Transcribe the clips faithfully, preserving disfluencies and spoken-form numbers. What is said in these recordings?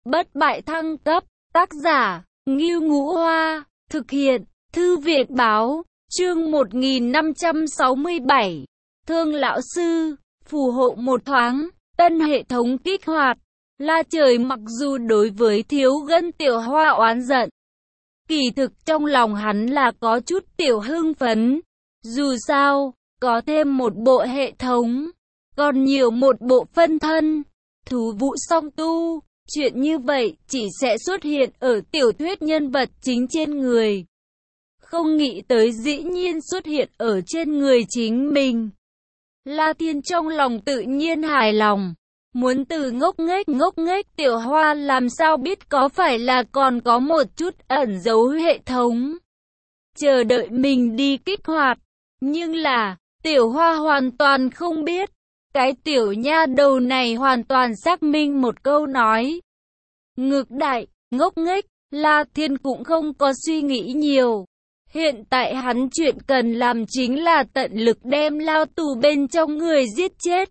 Bất bại thăng cấp, tác giả, Ngưu Ngũ Hoa, thực hiện, Thư viện Báo, chương một nghìn năm trăm sáu mươi bảy, Thương lão sư, phù hộ một thoáng, tân hệ thống kích hoạt. La Trời mặc dù đối với Thiếu Gân Tiểu Hoa oán giận, kỳ thực trong lòng hắn là có chút tiểu hưng phấn. Dù sao, có thêm một bộ hệ thống, còn nhiều một bộ phân thân, thú vụ song tu. Chuyện như vậy chỉ sẽ xuất hiện ở tiểu thuyết nhân vật chính trên người. Không nghĩ tới dĩ nhiên xuất hiện ở trên người chính mình. La Thiên trong lòng tự nhiên hài lòng. Muốn từ ngốc nghếch ngốc nghếch Tiểu Hoa làm sao biết có phải là còn có một chút ẩn giấu hệ thống, chờ đợi mình đi kích hoạt. Nhưng là, Tiểu Hoa hoàn toàn không biết. Cái tiểu nha đầu này hoàn toàn xác minh một câu nói. Ngược đại, ngốc nghếch, La Thiên cũng không có suy nghĩ nhiều. Hiện tại hắn chuyện cần làm chính là tận lực đem lao tù bên trong người giết chết.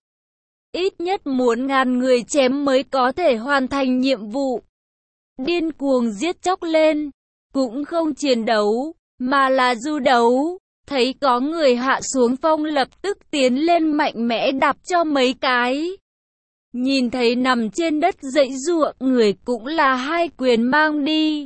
Ít nhất muốn ngàn người chém mới có thể hoàn thành nhiệm vụ. Điên cuồng giết chóc lên, cũng không chiến đấu, mà là du đấu. Thấy có người hạ xuống phong lập tức tiến lên mạnh mẽ đạp cho mấy cái. Nhìn thấy nằm trên đất dãy giụa người cũng là hai quyền mang đi.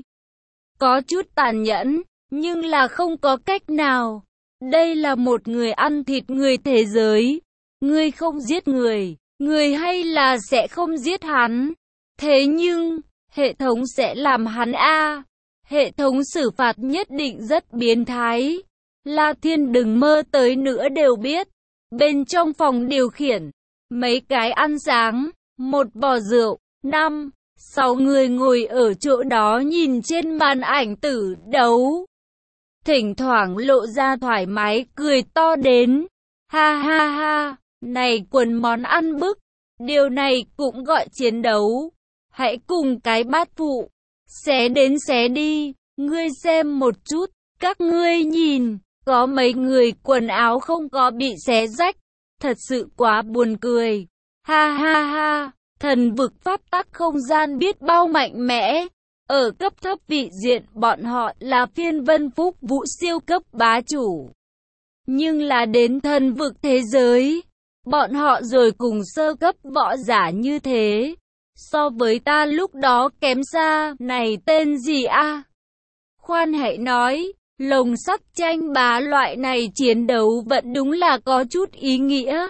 Có chút tàn nhẫn, nhưng là không có cách nào. Đây là một người ăn thịt người thế giới. Người không giết người, người hay là sẽ không giết hắn. Thế nhưng, hệ thống sẽ làm hắn a. Hệ thống xử phạt nhất định rất biến thái. La Thiên đừng mơ tới nữa đều biết. Bên trong phòng điều khiển, mấy cái ăn sáng, một vò rượu, năm, sáu người ngồi ở chỗ đó nhìn trên màn ảnh tử đấu. Thỉnh thoảng lộ ra thoải mái cười to đến. Ha ha ha, này quần món ăn bức, điều này cũng gọi chiến đấu. Hãy cùng cái bát phụ, xé đến xé đi, ngươi xem một chút, các ngươi nhìn, có mấy người quần áo không có bị xé rách, thật sự quá buồn cười. Ha ha ha, thần vực pháp tắc không gian biết bao mạnh mẽ. Ở cấp thấp vị diện bọn họ là phiên vân phúc vũ siêu cấp bá chủ. Nhưng là đến thần vực thế giới, bọn họ rồi cùng sơ cấp võ giả như thế. So với ta lúc đó kém xa, này tên gì a? Khoan hãy nói, lồng sắt tranh bá loại này chiến đấu vẫn đúng là có chút ý nghĩa.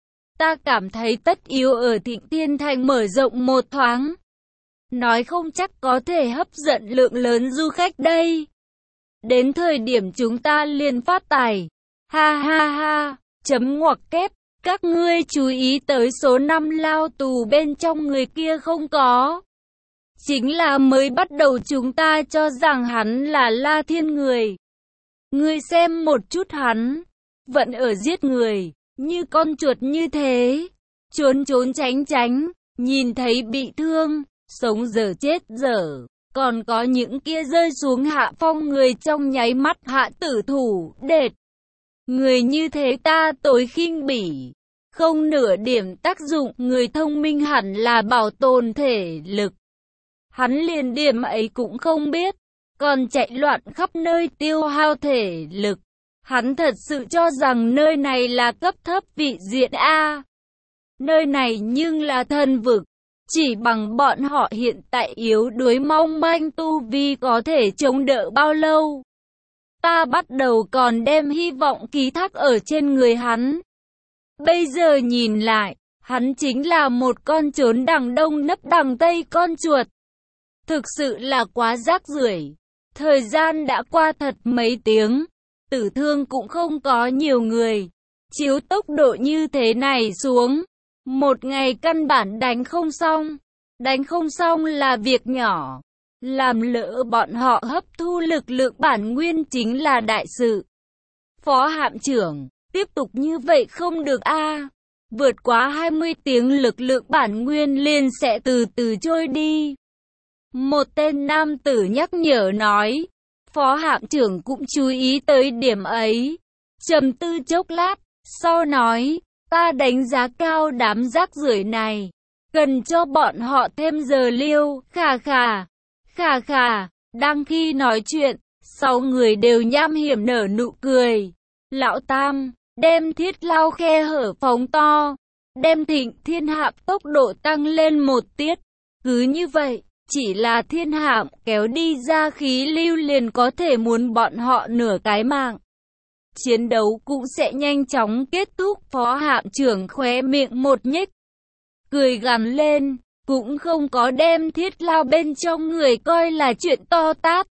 Ta cảm thấy tất yếu ở Thịnh Tiên Thành mở rộng một thoáng. Nói không chắc có thể hấp dẫn lượng lớn du khách đây. Đến thời điểm chúng ta liền phát tài. Ha ha ha, chấm ngoặc kép. Các ngươi chú ý tới số năm lao tù bên trong người kia không có. Chính là mới bắt đầu chúng ta cho rằng hắn là La Thiên người. Ngươi xem một chút hắn, vẫn ở giết người, như con chuột như thế. Trốn trốn tránh tránh, nhìn thấy bị thương, sống dở chết dở. Còn có những kia rơi xuống hạ phong người trong nháy mắt hạ tử thủ, đệt. Người như thế ta tối khinh bỉ, không nửa điểm tác dụng. Người thông minh hẳn là bảo tồn thể lực. Hắn liền điểm ấy cũng không biết, còn chạy loạn khắp nơi tiêu hao thể lực. Hắn thật sự cho rằng nơi này là cấp thấp vị diện A. Nơi này nhưng là thần vực. Chỉ bằng bọn họ hiện tại yếu đuối mong manh tu vi có thể chống đỡ bao lâu. Ta bắt đầu còn đem hy vọng ký thác ở trên người hắn. Bây giờ nhìn lại, hắn chính là một con trốn đằng đông nấp đằng tây con chuột. Thực sự là quá rác rưởi. Thời gian đã qua thật mấy tiếng, tử thương cũng không có nhiều người. Chiếu tốc độ như thế này xuống, một ngày căn bản đánh không xong. Đánh không xong là việc nhỏ. Làm lỡ bọn họ hấp thu lực lượng bản nguyên chính là đại sự. Phó hạm trưởng, tiếp tục như vậy không được a. Vượt quá hai mươi tiếng lực lượng bản nguyên liền sẽ từ từ trôi đi. Một tên nam tử nhắc nhở nói. Phó hạm trưởng cũng chú ý tới điểm ấy. Trầm tư chốc lát, sau nói, ta đánh giá cao đám rác rưởi này. cần cho bọn họ thêm giờ liêu, khà khà, khà khà. Đang khi nói chuyện, sáu người đều nham hiểm nở nụ cười. Lão Tam, đem thiết lao khe hở phóng to, đem Thịnh Thiên Hạm tốc độ tăng lên một tiết. Cứ như vậy, chỉ là Thiên Hạm kéo đi ra khí lưu liền có thể muốn bọn họ nửa cái mạng. Chiến đấu cũng sẽ nhanh chóng kết thúc. Phó Hạm trưởng khóe miệng một nhếch, cười gằn lên, cũng không có đem thiết lao bên trong người coi là chuyện to tát.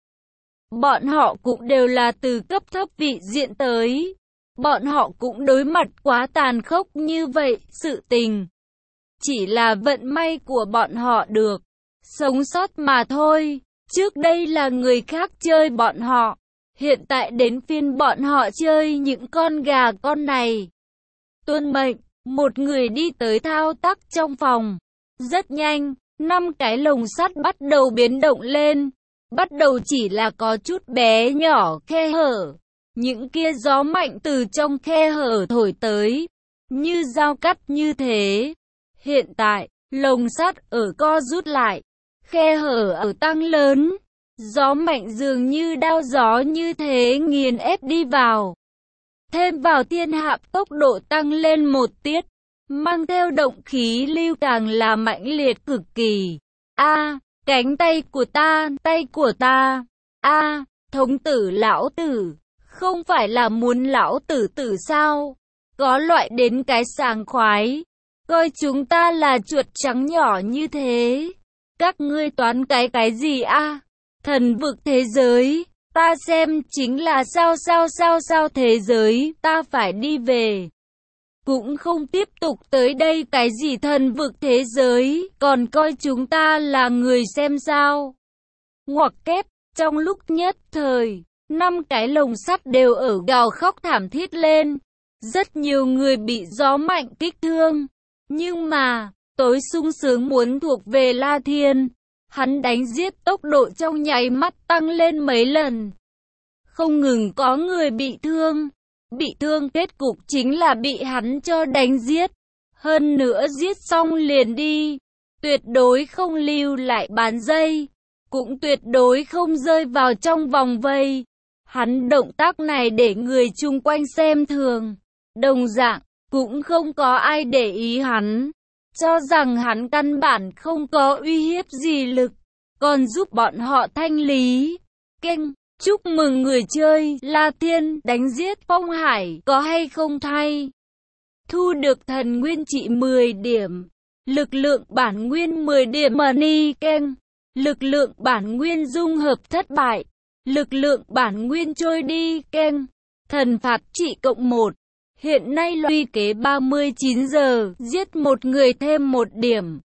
Bọn họ cũng đều là từ cấp thấp vị diện tới. Bọn họ cũng đối mặt quá tàn khốc như vậy, sự tình. Chỉ là vận may của bọn họ được sống sót mà thôi. Trước đây là người khác chơi bọn họ, hiện tại đến phiên bọn họ chơi những con gà con này. Tuân mệnh, một người đi tới thao tác trong phòng. Rất nhanh, năm cái lồng sắt bắt đầu biến động lên. Bắt đầu chỉ là có chút bé nhỏ khe hở. Những kia gió mạnh từ trong khe hở thổi tới, như dao cắt như thế. Hiện tại, lồng sắt ở co rút lại, khe hở ở tăng lớn. Gió mạnh dường như đao gió như thế nghiền ép đi vào. Thêm vào Thiên Hạm tốc độ tăng lên một tiết, mang theo động khí lưu càng là mãnh liệt cực kỳ. A, cánh tay của ta, tay của ta. A, thống tử lão tử, không phải là muốn lão tử tử sao? Có loại đến cái sảng khoái, coi chúng ta là chuột trắng nhỏ như thế. Các ngươi toán cái cái gì a? Thần vực thế giới, ta xem chính là sao sao sao sao thế giới, ta phải đi về. Cũng không tiếp tục tới đây cái gì thần vực thế giới, còn coi chúng ta là người xem sao. Ngoặc kép, trong lúc nhất thời, năm cái lồng sắt đều ở gào khóc thảm thiết lên. Rất nhiều người bị gió mạnh kích thương. Nhưng mà, tối sung sướng muốn thuộc về La Thiên. Hắn đánh giết tốc độ trong nháy mắt tăng lên mấy lần. Không ngừng có người bị thương. Bị thương kết cục chính là bị hắn cho đánh giết. Hơn nữa giết xong liền đi. Tuyệt đối không lưu lại bán dây. Cũng tuyệt đối không rơi vào trong vòng vây. Hắn động tác này để người chung quanh xem thường. Đồng dạng, cũng không có ai để ý hắn. Cho rằng hắn căn bản không có uy hiếp gì lực. Còn giúp bọn họ thanh lý. Kênh, chúc mừng người chơi La Thiên đánh giết Phong Hải có hay không thay. Thu được thần nguyên trị mười điểm. Lực lượng bản nguyên mười điểm money kênh. Lực lượng bản nguyên dung hợp thất bại. Lực lượng bản nguyên trôi đi kênh. Thần phạt trị cộng một. Hiện nay luy kế ba mươi chín giờ, giết một người thêm một điểm.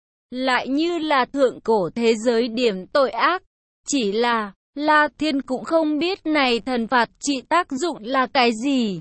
Lại như là thượng cổ thế giới điểm tội ác. Chỉ là, La Thiên cũng không biết này thần phạt trị tác dụng là cái gì.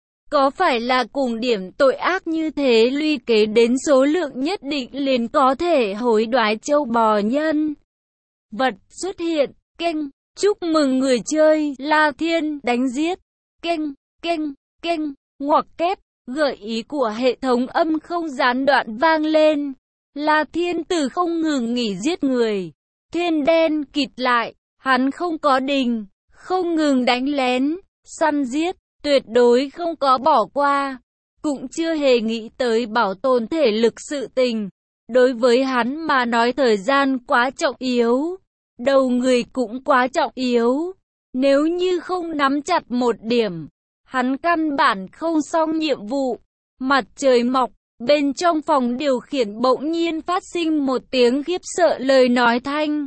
Có phải là cùng điểm tội ác như thế luy kế đến số lượng nhất định liền có thể hối đoái châu bò nhân vật xuất hiện, kênh, chúc mừng người chơi La Thiên đánh giết, kênh, kênh, kênh, ngoặc kép, gợi ý của hệ thống âm không gián đoạn vang lên. La Thiên từ không ngừng nghỉ giết người, thiên đen kịt lại, hắn không có đình, không ngừng đánh lén, săn giết, tuyệt đối không có bỏ qua, cũng chưa hề nghĩ tới bảo tồn thể lực sự tình. Đối với hắn mà nói thời gian quá trọng yếu, đầu người cũng quá trọng yếu, nếu như không nắm chặt một điểm, hắn căn bản không xong nhiệm vụ. Mặt trời mọc, bên trong phòng điều khiển bỗng nhiên phát sinh một tiếng khiếp sợ lời nói thanh.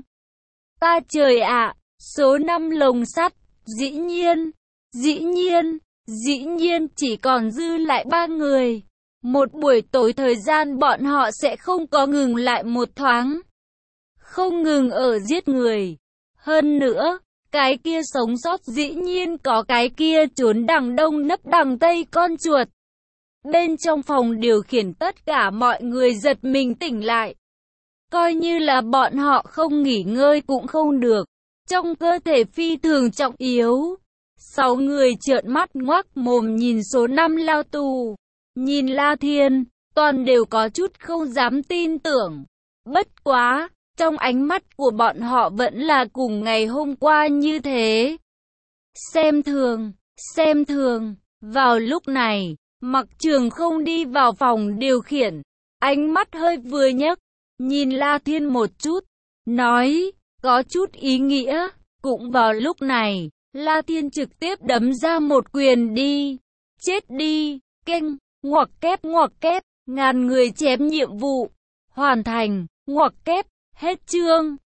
Ta trời ạ, số năm lồng sắt, dĩ nhiên, dĩ nhiên, dĩ nhiên chỉ còn dư lại ba người. Một buổi tối thời gian bọn họ sẽ không có ngừng lại một thoáng. Không ngừng ở giết người. Hơn nữa, cái kia sống sót dĩ nhiên có cái kia trốn đằng đông nấp đằng tây con chuột. Bên trong phòng điều khiển tất cả mọi người giật mình tỉnh lại. Coi như là bọn họ không nghỉ ngơi cũng không được. Trong cơ thể phi thường trọng yếu. Sáu người trợn mắt ngoác mồm nhìn số năm lao tù. Nhìn La Thiên, toàn đều có chút không dám tin tưởng. Bất quá, trong ánh mắt của bọn họ vẫn là cùng ngày hôm qua như thế. Xem thường, xem thường. Vào lúc này, Mặc Trường không đi vào phòng điều khiển, ánh mắt hơi vừa nhấc, nhìn La Thiên một chút, nói, có chút ý nghĩa. Cũng vào lúc này, La Thiên trực tiếp đấm ra một quyền đi. Chết đi, kênh, ngoặc kép ngoặc kép, ngàn người chém nhiệm vụ, hoàn thành, ngoặc kép, hết chương.